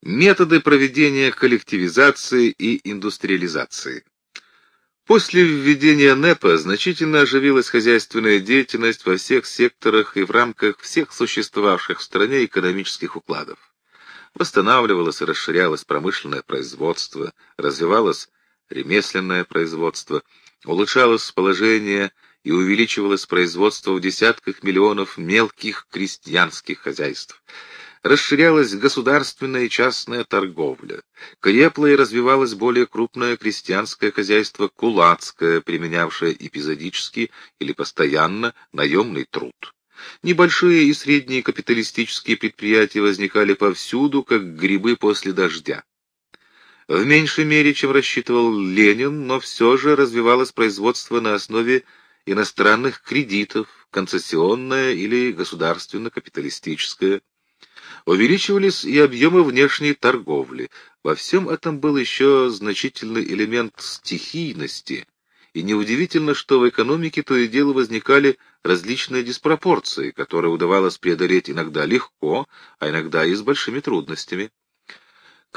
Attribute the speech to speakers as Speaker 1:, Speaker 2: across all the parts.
Speaker 1: Методы проведения коллективизации и индустриализации. После введения НЭПа значительно оживилась хозяйственная деятельность во всех секторах и в рамках всех существовавших в стране экономических укладов. Восстанавливалось и расширялось промышленное производство, развивалось ремесленное производство, улучшалось положение и увеличивалось производство в десятках миллионов мелких крестьянских хозяйств. Расширялась государственная и частная торговля. Крепло и развивалось более крупное крестьянское хозяйство кулацкое, применявшее эпизодически или постоянно наемный труд. Небольшие и средние капиталистические предприятия возникали повсюду, как грибы после дождя. В меньшей мере, чем рассчитывал Ленин, но все же развивалось производство на основе иностранных кредитов, концессионное или государственно-капиталистическое. Увеличивались и объемы внешней торговли. Во всем этом был еще значительный элемент стихийности, и неудивительно, что в экономике то и дело возникали различные диспропорции, которые удавалось преодолеть иногда легко, а иногда и с большими трудностями. К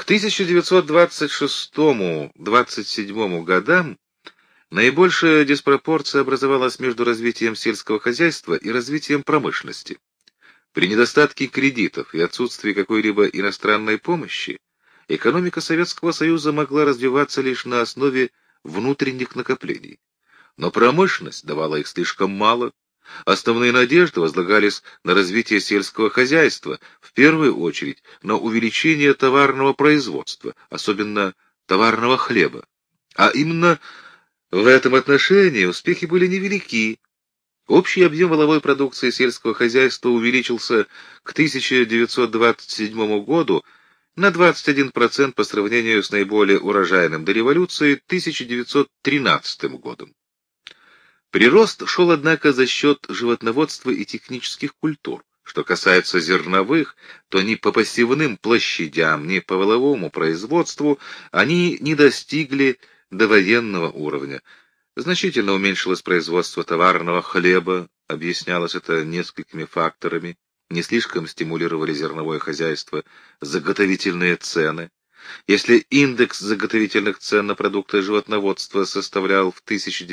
Speaker 1: 1926-27 годам наибольшая диспропорция образовалась между развитием сельского хозяйства и развитием промышленности. При недостатке кредитов и отсутствии какой-либо иностранной помощи экономика Советского Союза могла развиваться лишь на основе внутренних накоплений. Но промышленность давала их слишком мало. Основные надежды возлагались на развитие сельского хозяйства, в первую очередь на увеличение товарного производства, особенно товарного хлеба. А именно в этом отношении успехи были невелики. Общий объем валовой продукции сельского хозяйства увеличился к 1927 году на 21% по сравнению с наиболее урожайным до революции 1913 годом. Прирост шел, однако, за счет животноводства и технических культур. Что касается зерновых, то ни по посевным площадям, ни по валовому производству они не достигли довоенного уровня. Значительно уменьшилось производство товарного хлеба, объяснялось это несколькими факторами. Не слишком стимулировали зерновое хозяйство заготовительные цены. Если индекс заготовительных цен на продукты животноводства составлял в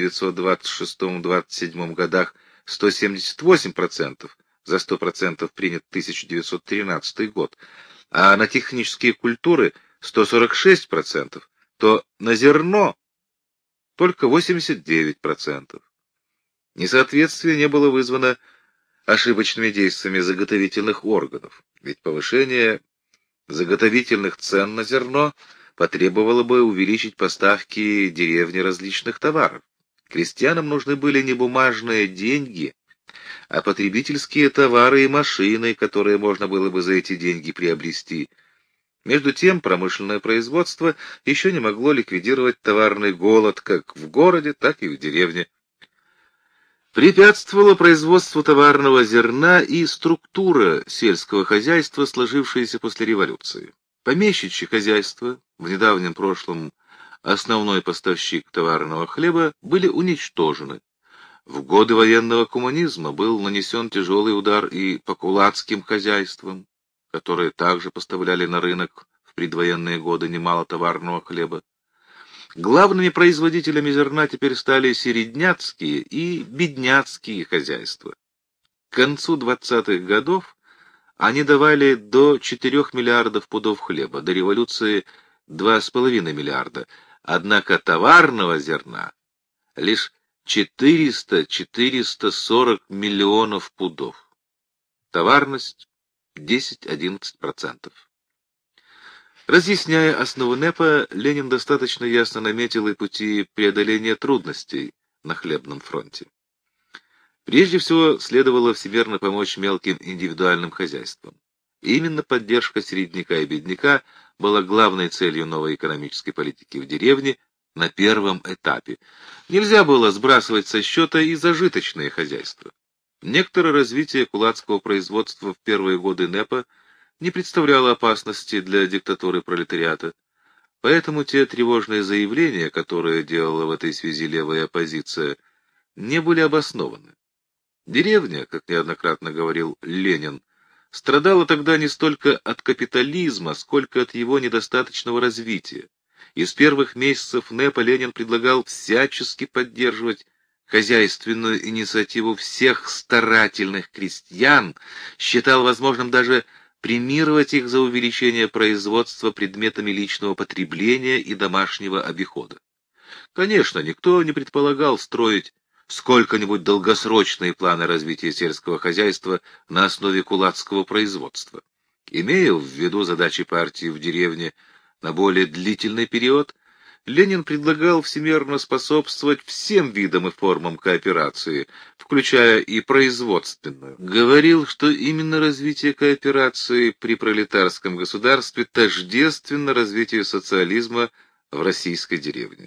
Speaker 1: 1926-27 годах 178%, за 100% принят 1913 год, а на технические культуры 146%, то на зерно только 89%. Несоответствие не было вызвано ошибочными действиями заготовительных органов, ведь повышение заготовительных цен на зерно потребовало бы увеличить поставки деревни различных товаров. Крестьянам нужны были не бумажные деньги, а потребительские товары и машины, которые можно было бы за эти деньги приобрести. Между тем, промышленное производство еще не могло ликвидировать товарный голод как в городе, так и в деревне. Препятствовало производству товарного зерна и структура сельского хозяйства, сложившаяся после революции. Помещичье хозяйство, в недавнем прошлом основной поставщик товарного хлеба, были уничтожены. В годы военного коммунизма был нанесен тяжелый удар и по кулацким хозяйствам, которые также поставляли на рынок в предвоенные годы немало товарного хлеба. Главными производителями зерна теперь стали середняцкие и бедняцкие хозяйства. К концу 20-х годов они давали до 4 миллиардов пудов хлеба, до революции 2,5 миллиарда, однако товарного зерна лишь 400-440 миллионов пудов. Товарность 10-11%. Разъясняя основу НЭПа, Ленин достаточно ясно наметил и пути преодоления трудностей на хлебном фронте. Прежде всего, следовало всемерно помочь мелким индивидуальным хозяйствам. И именно поддержка середняка и бедняка была главной целью новой экономической политики в деревне на первом этапе. Нельзя было сбрасывать со счета и зажиточные хозяйства. Некоторое развитие кулацкого производства в первые годы НЭПа не представляло опасности для диктатуры пролетариата, поэтому те тревожные заявления, которые делала в этой связи левая оппозиция, не были обоснованы. Деревня, как неоднократно говорил Ленин, страдала тогда не столько от капитализма, сколько от его недостаточного развития. И с первых месяцев НЭПа Ленин предлагал всячески поддерживать хозяйственную инициативу всех старательных крестьян, считал возможным даже премировать их за увеличение производства предметами личного потребления и домашнего обихода. Конечно, никто не предполагал строить сколько-нибудь долгосрочные планы развития сельского хозяйства на основе кулацкого производства. Имея в виду задачи партии в деревне на более длительный период, Ленин предлагал всемерно способствовать всем видам и формам кооперации, включая и производственную. Говорил, что именно развитие кооперации при пролетарском государстве тождественно развитию социализма в российской деревне.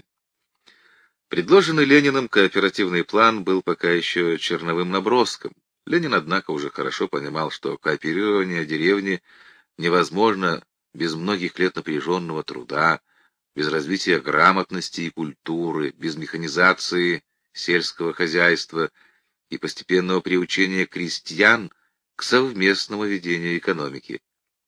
Speaker 1: Предложенный Лениным кооперативный план был пока еще черновым наброском. Ленин, однако, уже хорошо понимал, что кооперирование деревни невозможно без многих лет напряженного труда, без развития грамотности и культуры, без механизации сельского хозяйства и постепенного приучения крестьян к совместному ведению экономики.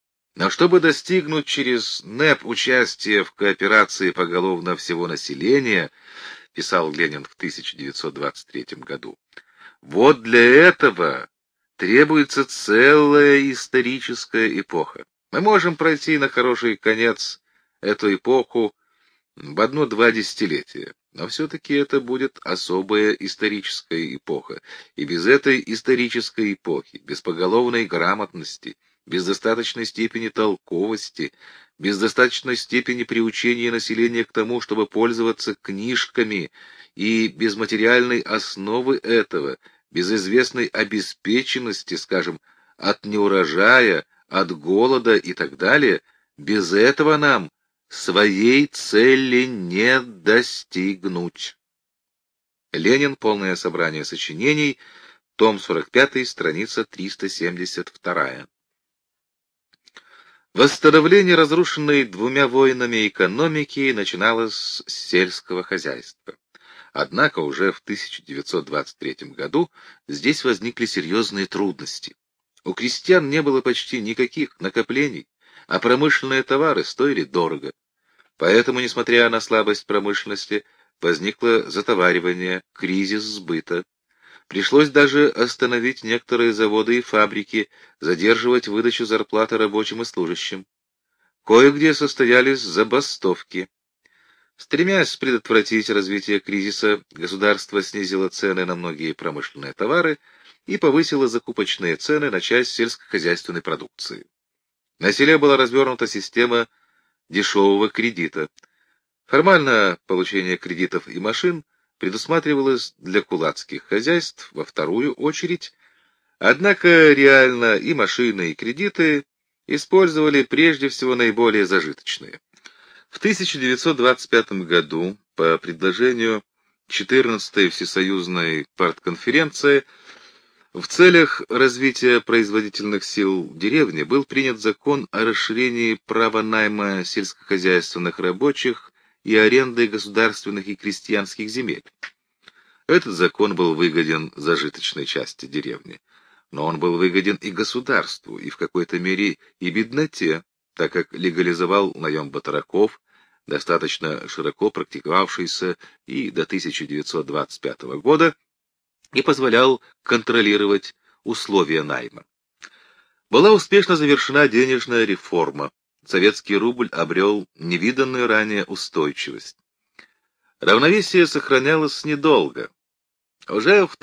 Speaker 1: Но чтобы достигнуть через НЭП участия в кооперации поголовно всего населения, писал Ленин в 1923 году, вот для этого требуется целая историческая эпоха. Мы можем пройти на хороший конец эту эпоху в 1-2 десятилетия, но все-таки это будет особая историческая эпоха, и без этой исторической эпохи, без поголовной грамотности, без достаточной степени толковости, без достаточной степени приучения населения к тому, чтобы пользоваться книжками, и без материальной основы этого, без известной обеспеченности, скажем, от неурожая, от голода и так далее, без этого нам своей цели не достигнуть. Ленин. Полное собрание сочинений. Том 45, страница 372. Восстановление разрушенной 2 войнами экономики начиналось с сельского хозяйства. Однако уже в 1923 году здесь возникли серьезные трудности. У крестьян не было почти никаких накоплений, а промышленные товары стоили дорого. Поэтому, несмотря на слабость промышленности, возникло затоваривание, кризис сбыта. Пришлось даже остановить некоторые заводы и фабрики, задерживать выдачу зарплаты рабочим и служащим. Кое-где состоялись забастовки. Стремясь предотвратить развитие кризиса, государство снизило цены на многие промышленные товары и повысило закупочные цены на часть сельскохозяйственной продукции. На селе была развернута система дешевого кредита. Формально получение кредитов и машин предусматривалось для кулацких хозяйств во вторую очередь, однако реально и машины, и кредиты использовали прежде всего наиболее зажиточные. В 1925 году по предложению 14-й Всесоюзной партконференции в целях развития производительных сил деревни был принят закон о расширении права найма сельскохозяйственных рабочих и аренды государственных и крестьянских земель. Этот закон был выгоден зажиточной части деревни, но он был выгоден и государству, и в какой-то мере и бедноте, так как легализовал наем батраков, достаточно широко практиковавшийся и до 1925 года, и позволял контролировать условия найма. Была успешно завершена денежная реформа. Советский рубль обрел невиданную ранее устойчивость. Равновесие сохранялось недолго. Уже в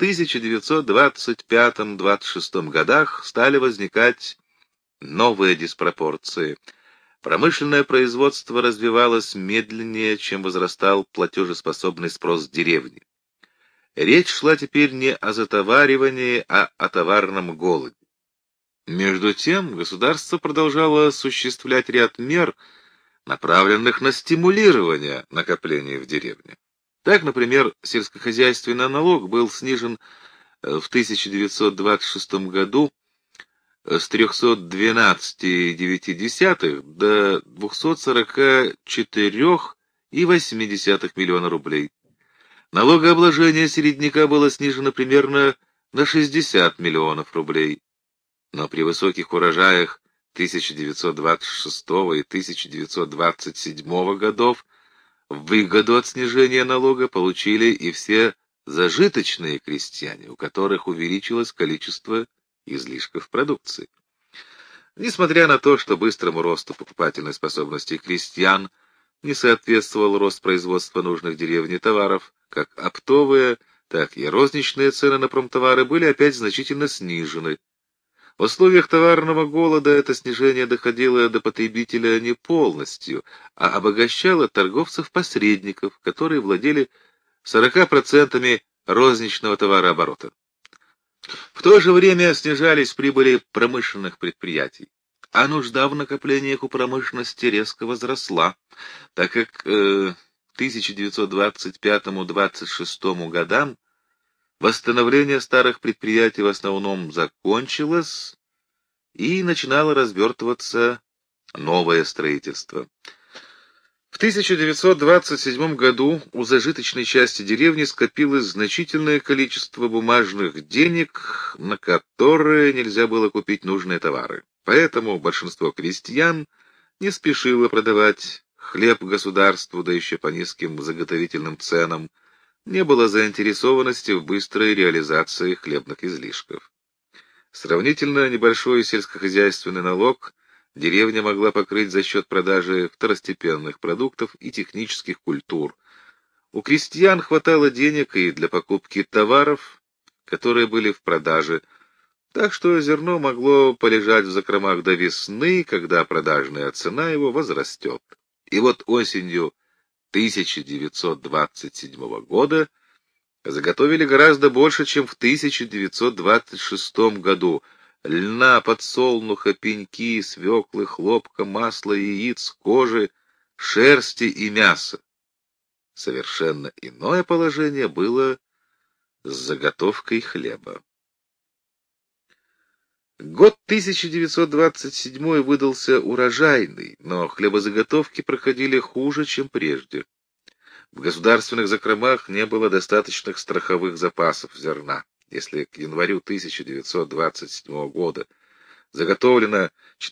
Speaker 1: 1925-26 годах стали возникать новые диспропорции. Промышленное производство развивалось медленнее, чем возрастал платежеспособный спрос деревни. Речь шла теперь не о затоваривании, а о товарном голоде. Между тем, государство продолжало осуществлять ряд мер, направленных на стимулирование накоплений в деревне. Так, например, сельскохозяйственный налог был снижен в 1926 году с 312,9 до 244,8 миллиона рублей. Налогообложение середняка было снижено примерно на 60 миллионов рублей. но при высоких урожаях 1926 и 1927 годов выгоду от снижения налога получили и все зажиточные крестьяне, у которых увеличилось количество излишков продукции. Несмотря на то, что быстрому росту покупательной способности крестьян не соответствовал рост производства нужных деревне товаров, как оптовые, так и розничные цены на промтовары были опять значительно снижены. В условиях товарного голода это снижение доходило до потребителя не полностью, а обогащало торговцев-посредников, которые владели 40% розничного товарооборота. В то же время снижались прибыли промышленных предприятий, а нужда в накоплениях у промышленности резко возросла, так как к 1925-26 годам восстановление старых предприятий в основном закончилось, и начинало развертываться новое строительство. В 1927 году у зажиточной части деревни скопилось значительное количество бумажных денег, на которые нельзя было купить нужные товары. Поэтому большинство крестьян не спешило продавать хлеб государству, да еще по низким заготовительным ценам, не было заинтересованности в быстрой реализации хлебных излишков. Сравнительно небольшой сельскохозяйственный налог деревня могла покрыть за счет продажи второстепенных продуктов и технических культур. У крестьян хватало денег и для покупки товаров, которые были в продаже, так что зерно могло полежать в закромах до весны, когда продажная цена его возрастет. И вот осенью 1927 года заготовили гораздо больше, чем в 1926 году. Льна, подсолнуха, пеньки, свеклы, хлопка, масла, яиц, кожи, шерсти и мяса. Совершенно иное положение было с заготовкой хлеба. Год 1927 выдался урожайный, но хлебозаготовки проходили хуже, чем прежде. В государственных закромах не было достаточных страховых запасов зерна. Если к январю 1927 года заготовлено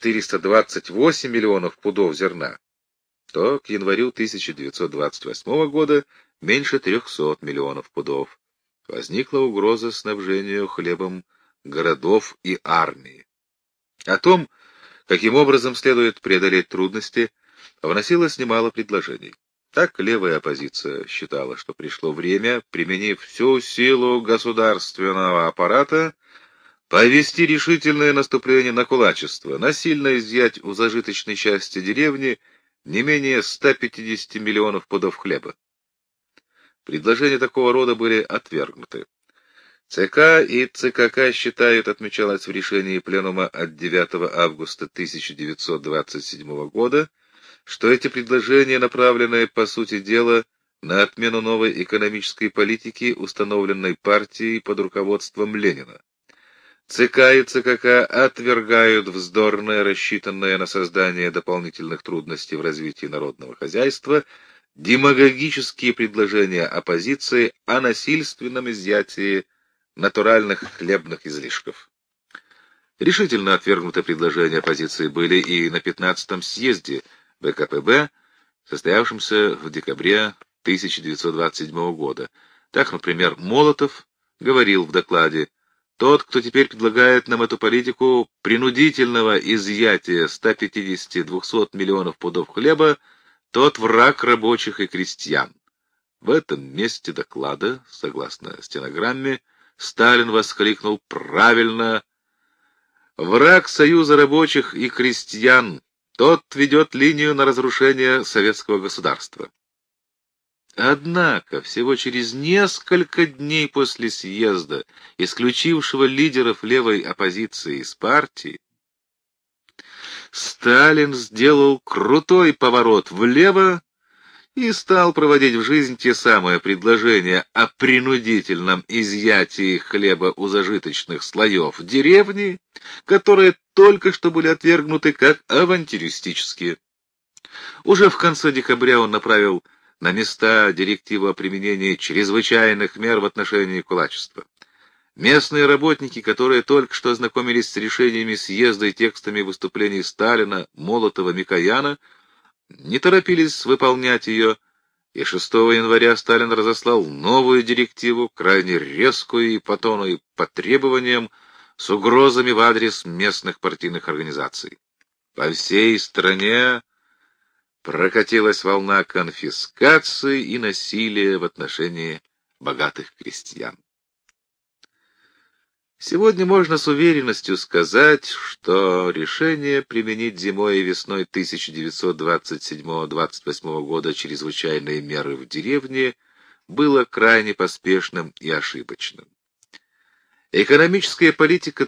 Speaker 1: 428 миллионов пудов зерна, то к январю 1928 года меньше 300 миллионов пудов. Возникла угроза снабжению хлебом городов и армии. О том, каким образом следует преодолеть трудности, вносилось немало предложений. Так левая оппозиция считала, что пришло время, применив всю силу государственного аппарата, повести решительное наступление на кулачество, насильно изъять у зажиточной части деревни не менее 150 миллионов пудов хлеба. Предложения такого рода были отвергнуты. ЦК и ЦКК считают, отмечалось в решении Пленума от 9 августа 1927 года, что эти предложения, направленные, по сути дела, на отмену новой экономической политики, установленной партией под руководством Ленина. ЦК и ЦКК отвергают вздорное, рассчитанное на создание дополнительных трудностей в развитии народного хозяйства, демагогические предложения оппозиции о насильственном изъятии натуральных хлебных излишков. Решительно отвергнуты предложения оппозиции были и на 15-м съезде ВКПБ, состоявшемся в декабре 1927 года. Так, например, Молотов говорил в докладе: «Тот, кто теперь предлагает нам эту политику принудительного изъятия 150-200 миллионов пудов хлеба, тот враг рабочих и крестьян». В этом месте доклада, согласно стенограмме, Сталин воскликнул: «Правильно! Враг Союза рабочих и крестьян, тот ведет линию на разрушение советского государства». Однако, всего через несколько дней после съезда, исключившего лидеров левой оппозиции из партии, Сталин сделал крутой поворот влево и стал проводить в жизнь те самые предложения о принудительном изъятии хлеба у зажиточных слоев деревни, которые только что были отвергнуты как авантюристические. Уже в конце декабря он направил на места директиву о применении чрезвычайных мер в отношении кулачества. Местные работники, которые только что ознакомились с решениями съезда и текстами выступлений Сталина, Молотова, Микояна, не торопились выполнять ее, и 6 января Сталин разослал новую директиву, крайне резкую и по тону, и по требованиям, с угрозами в адрес местных партийных организаций. По всей стране прокатилась волна конфискации и насилия в отношении богатых крестьян. Сегодня можно с уверенностью сказать, что решение применить зимой и весной 1927-28 года чрезвычайные меры в деревне было крайне поспешным и ошибочным. Экономическая политика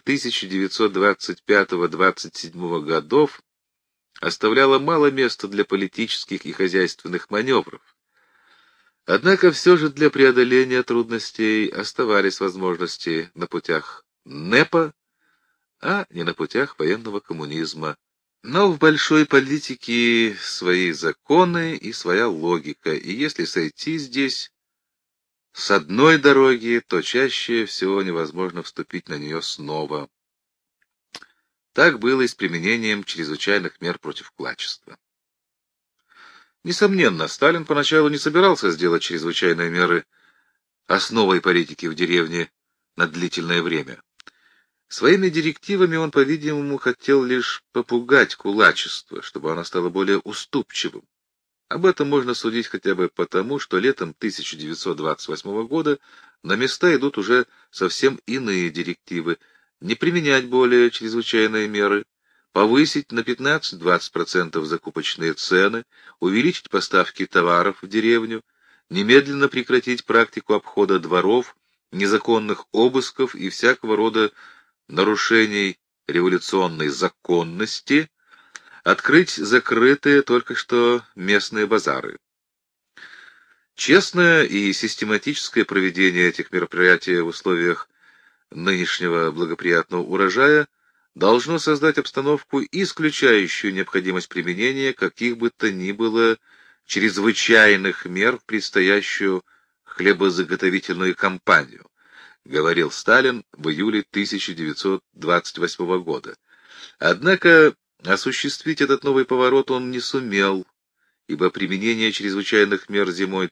Speaker 1: 1925-27 годов оставляла мало места для политических и хозяйственных маневров. Однако все же для преодоления трудностей оставались возможности на путях НЭПа, а не на путях военного коммунизма. Но в большой политике свои законы и своя логика, и если сойти здесь с одной дороги, то чаще всего невозможно вступить на нее снова. Так было и с применением чрезвычайных мер против кулачества. Несомненно, Сталин поначалу не собирался сделать чрезвычайные меры основой политики в деревне на длительное время. Своими директивами он, по-видимому, хотел лишь попугать кулачество, чтобы оно стало более уступчивым. Об этом можно судить хотя бы потому, что летом 1928 года на места идут уже совсем иные директивы: не применять более чрезвычайные меры, повысить на 15-20% закупочные цены, увеличить поставки товаров в деревню, немедленно прекратить практику обхода дворов, незаконных обысков и всякого рода нарушений революционной законности, открыть закрытые только что местные базары. Честное и систематическое проведение этих мероприятий в условиях нынешнего благоприятного урожая должно создать обстановку, исключающую необходимость применения каких бы то ни было чрезвычайных мер в предстоящую хлебозаготовительную кампанию, говорил Сталин в июле 1928 года. Однако осуществить этот новый поворот он не сумел, ибо применение чрезвычайных мер зимой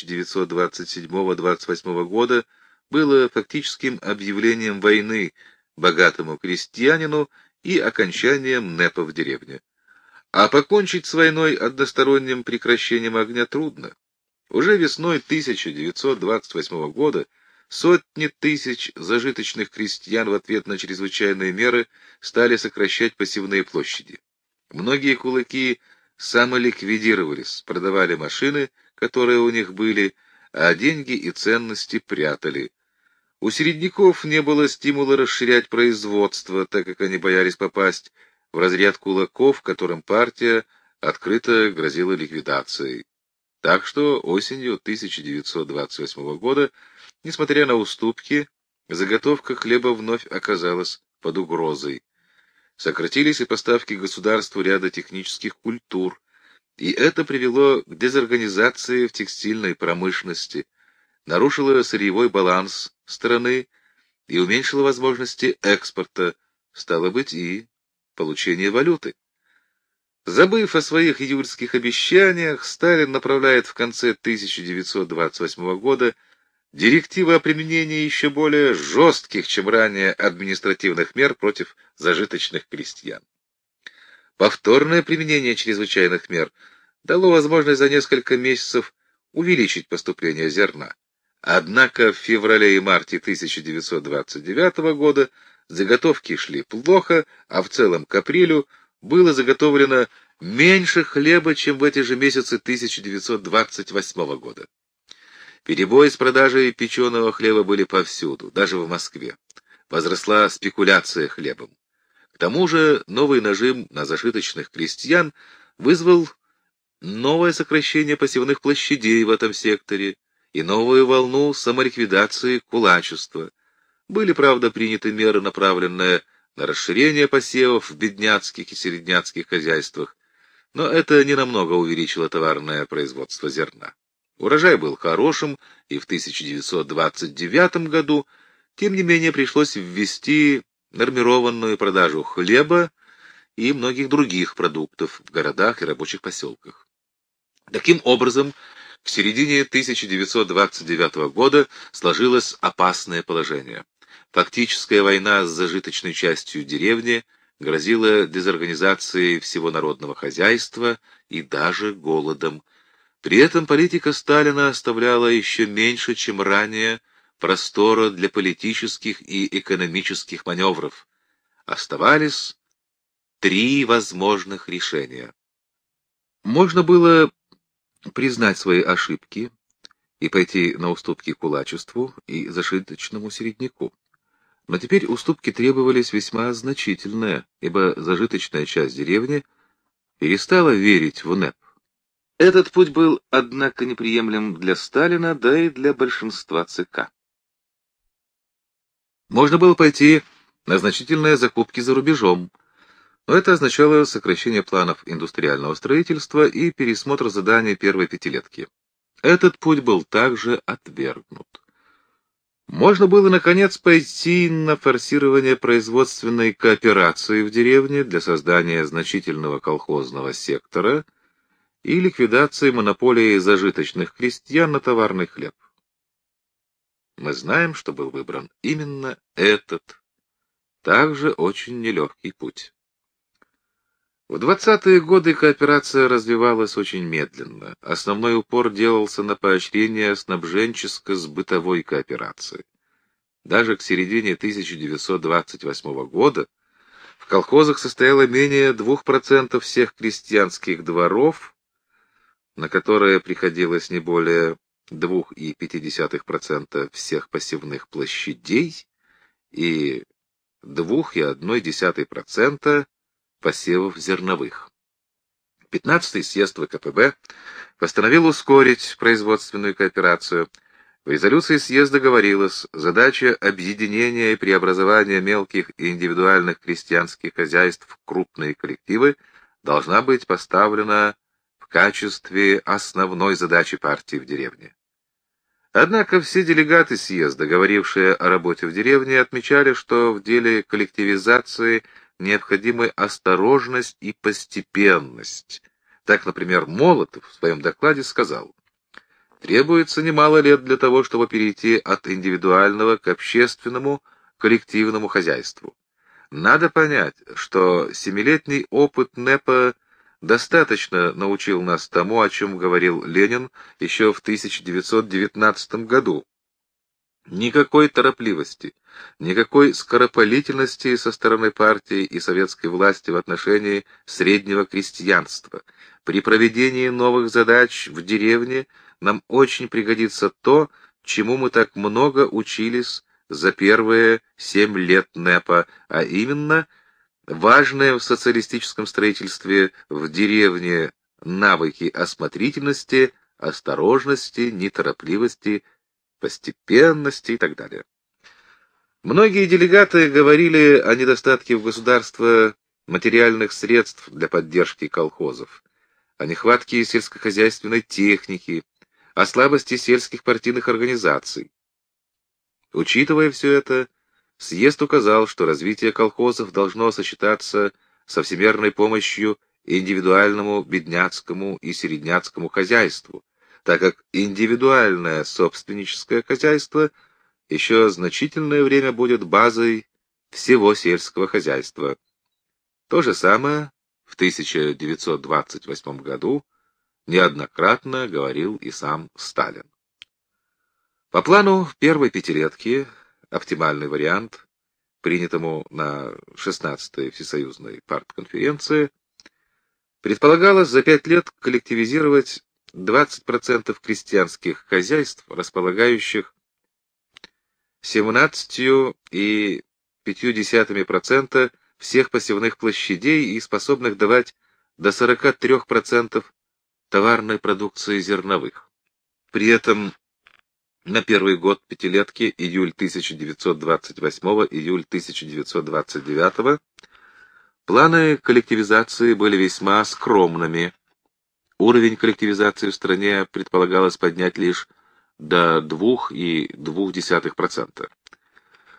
Speaker 1: 1927-28 года было фактическим объявлением войны богатому крестьянину и окончанием НЭПа в деревне. А покончить с войной односторонним прекращением огня трудно. Уже весной 1928 года сотни тысяч зажиточных крестьян в ответ на чрезвычайные меры стали сокращать посевные площади. Многие кулаки самоликвидировались, продавали машины, которые у них были, а деньги и ценности прятали. У середняков не было стимула расширять производство, так как они боялись попасть в разряд кулаков, которым партия открыто грозила ликвидацией. Так что осенью 1928 года, несмотря на уступки, заготовка хлеба вновь оказалась под угрозой. Сократились и поставки государству ряда технических культур, и это привело к дезорганизации в текстильной промышленности, нарушило сырьевой баланс страны и уменьшило возможности экспорта, стало быть, и получения валюты. Забыв о своих июльских обещаниях, Сталин направляет в конце 1928 года директивы о применении еще более жестких, чем ранее, административных мер против зажиточных крестьян. Повторное применение чрезвычайных мер дало возможность за несколько месяцев увеличить поступление зерна. Однако в феврале и марте 1929 года заготовки шли плохо, а в целом к апрелю было заготовлено меньше хлеба, чем в эти же месяцы 1928 года. Перебои с продажей печеного хлеба были повсюду, даже в Москве. Возросла спекуляция хлебом. К тому же новый нажим на зажиточных крестьян вызвал новое сокращение посевных площадей в этом секторе и новую волну самоликвидации кулачества. Были, правда, приняты меры, направленные на расширение посевов в бедняцких и середняцких хозяйствах, но это ненамного увеличило товарное производство зерна. Урожай был хорошим, и в 1929 году Тем не менее, пришлось ввести нормированную продажу хлеба и многих других продуктов в городах и рабочих поселках. Таким образом, к середине 1929 года сложилось опасное положение. Фактическая война с зажиточной частью деревни грозила дезорганизацией всего народного хозяйства и даже голодом. При этом политика Сталина оставляла еще меньше, чем ранее, простора для политических и экономических маневров. Оставались три возможных решения. Можно было признать свои ошибки и пойти на уступки кулачеству и зажиточному середняку. Но теперь уступки требовались весьма значительные, ибо зажиточная часть деревни перестала верить в НЭП. Этот путь был, однако, неприемлем для Сталина, да и для большинства ЦК. Можно было пойти на значительные закупки за рубежом, но это означало сокращение планов индустриального строительства и пересмотр заданий первой пятилетки. Этот путь был также отвергнут. Можно было, наконец, пойти на форсирование производственной кооперации в деревне для создания значительного колхозного сектора и ликвидации монополии зажиточных крестьян на товарный хлеб. Мы знаем, что был выбран именно этот, также очень нелегкий путь. В 20-е годы кооперация развивалась очень медленно. Основной упор делался на поощрение снабженческо-сбытовой кооперации. Даже к середине 1928 года в колхозах состояло менее 2% всех крестьянских дворов, на которые приходилось не более 2,5% всех посевных площадей и 2,1% посевов зерновых. 15-й съезд ВКПБ постановил ускорить производственную кооперацию. В резолюции съезда говорилось, задача объединения и преобразования мелких и индивидуальных крестьянских хозяйств в крупные коллективы должна быть поставлена в качестве основной задачи партии в деревне. Однако все делегаты съезда, говорившие о работе в деревне, отмечали, что в деле коллективизации необходимы осторожность и постепенность. Так, например, Молотов в своем докладе сказал: «Требуется немало лет для того, чтобы перейти от индивидуального к общественному, коллективному хозяйству. Надо понять, что семилетний опыт НЭПа достаточно научил нас тому, о чем говорил Ленин еще в 1919 году. Никакой торопливости, никакой скоропалительности со стороны партии и советской власти в отношении среднего крестьянства. При проведении новых задач в деревне нам очень пригодится то, чему мы так много учились за первые 7 лет НЭПа, а именно важные в социалистическом строительстве в деревне навыки осмотрительности, осторожности, неторопливости, постепенности и так далее». Многие делегаты говорили о недостатке в государстве материальных средств для поддержки колхозов, о нехватке сельскохозяйственной техники, о слабости сельских партийных организаций. Учитывая все это, съезд указал, что развитие колхозов должно сочетаться со всемерной помощью индивидуальному бедняцкому и середняцкому хозяйству, так как индивидуальное собственническое хозяйство еще значительное время будет базой всего сельского хозяйства. То же самое в 1928 году неоднократно говорил и сам Сталин. По плану первой пятилетки, оптимальный вариант, принятому на 16-й Всесоюзной партконференции, предполагалось за 5 лет коллективизировать 20% крестьянских хозяйств, располагающих 17,5% всех посевных площадей и способных давать до 43% товарной продукции зерновых. При этом на первый год пятилетки, июль 1928 июль 1929, планы коллективизации были весьма скромными. Уровень коллективизации в стране предполагалось поднять лишь до 2,2%.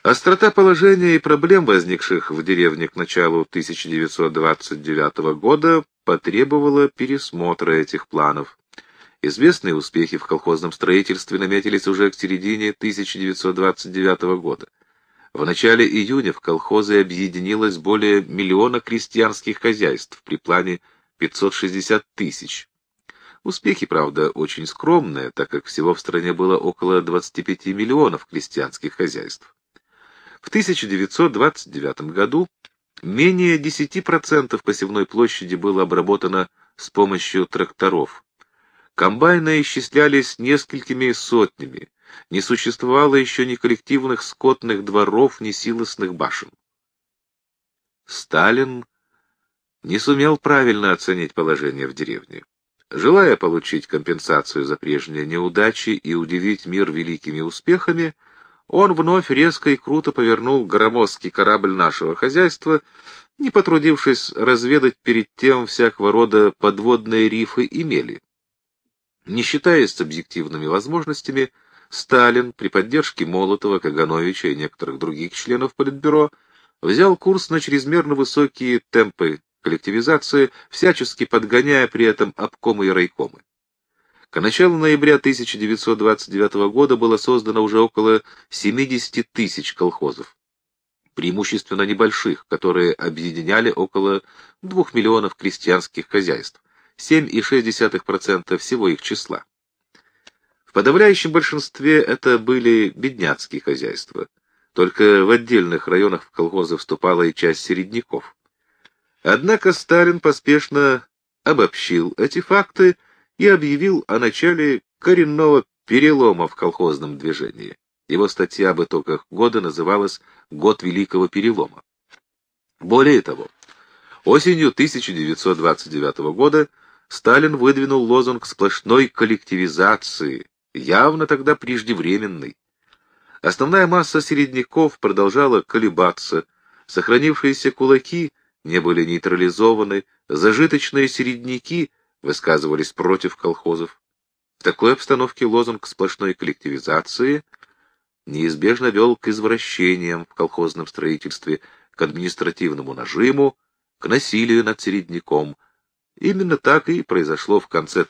Speaker 1: Острота положения и проблем, возникших в деревне к началу 1929 года, потребовала пересмотра этих планов. Известные успехи в колхозном строительстве наметились уже к середине 1929 года. В начале июня в колхозы объединилось более 1 миллиона крестьянских хозяйств при плане 560 тысяч. Успехи, правда, очень скромные, так как всего в стране было около 25 миллионов крестьянских хозяйств. В 1929 году менее 10% посевной площади было обработано с помощью тракторов. Комбайны исчислялись несколькими сотнями. Не существовало еще ни коллективных скотных дворов, ни силосных башен. Сталин не сумел правильно оценить положение в деревне. Желая получить компенсацию за прежние неудачи и удивить мир великими успехами, он вновь резко и круто повернул громоздкий корабль нашего хозяйства, не потрудившись разведать перед тем всякого рода подводные рифы и мели. Не считаясь с объективными возможностями, Сталин при поддержке Молотова, Кагановича и некоторых других членов Политбюро взял курс на чрезмерно высокие темпы коллективизации, всячески подгоняя при этом обкомы и райкомы. К началу ноября 1929 года было создано уже около 70 тысяч колхозов, преимущественно небольших, которые объединяли около 2 миллионов крестьянских хозяйств, 7,6% всего их числа. В подавляющем большинстве это были бедняцкие хозяйства, только в отдельных районах в колхозы вступала и часть середняков. Однако Сталин поспешно обобщил эти факты и объявил о начале коренного перелома в колхозном движении. Его статья об итогах года называлась «Год Великого Перелома». Более того, осенью 1929 года Сталин выдвинул лозунг сплошной коллективизации, явно тогда преждевременный. Основная масса середняков продолжала колебаться, сохранившиеся кулаки не были нейтрализованы, зажиточные середняки высказывались против колхозов. В такой обстановке лозунг сплошной коллективизации неизбежно вел к извращениям в колхозном строительстве, к административному нажиму, к насилию над середняком. Именно так и произошло в конце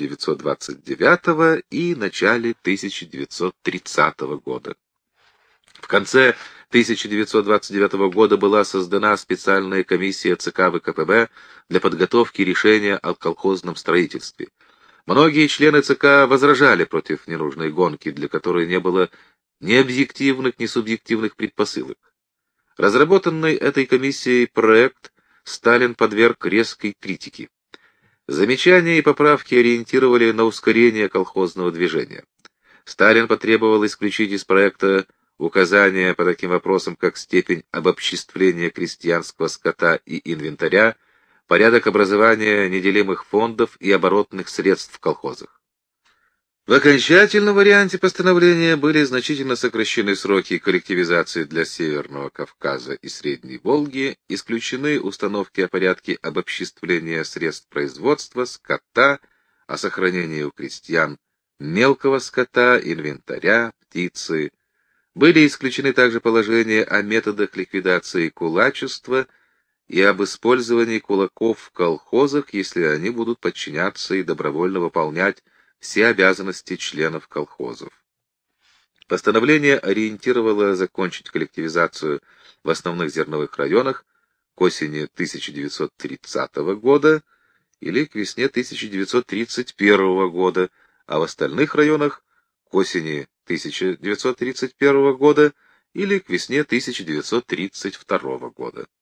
Speaker 1: 1929 и начале 1930 года. В конце 1929 года была создана специальная комиссия ЦК ВКПБ для подготовки решения о колхозном строительстве. Многие члены ЦК возражали против ненужной гонки, для которой не было ни объективных, ни субъективных предпосылок. Разработанный этой комиссией проект Сталин подверг резкой критике. Замечания и поправки ориентировали на ускорение колхозного движения. Сталин потребовал исключить из проекта указания по таким вопросам, как степень обобществления крестьянского скота и инвентаря, порядок образования неделимых фондов и оборотных средств в колхозах. В окончательном варианте постановления были значительно сокращены сроки коллективизации для Северного Кавказа и Средней Волги, исключены установки о порядке обобществления средств производства, скота, о сохранении у крестьян мелкого скота, инвентаря, птицы. Были исключены также положения о методах ликвидации кулачества и об использовании кулаков в колхозах, если они будут подчиняться и добровольно выполнять все обязанности членов колхозов. Постановление ориентировало закончить коллективизацию в основных зерновых районах к осени 1930 года или к весне 1931 года, а в остальных районах к осени 1931 года или к весне 1932 года.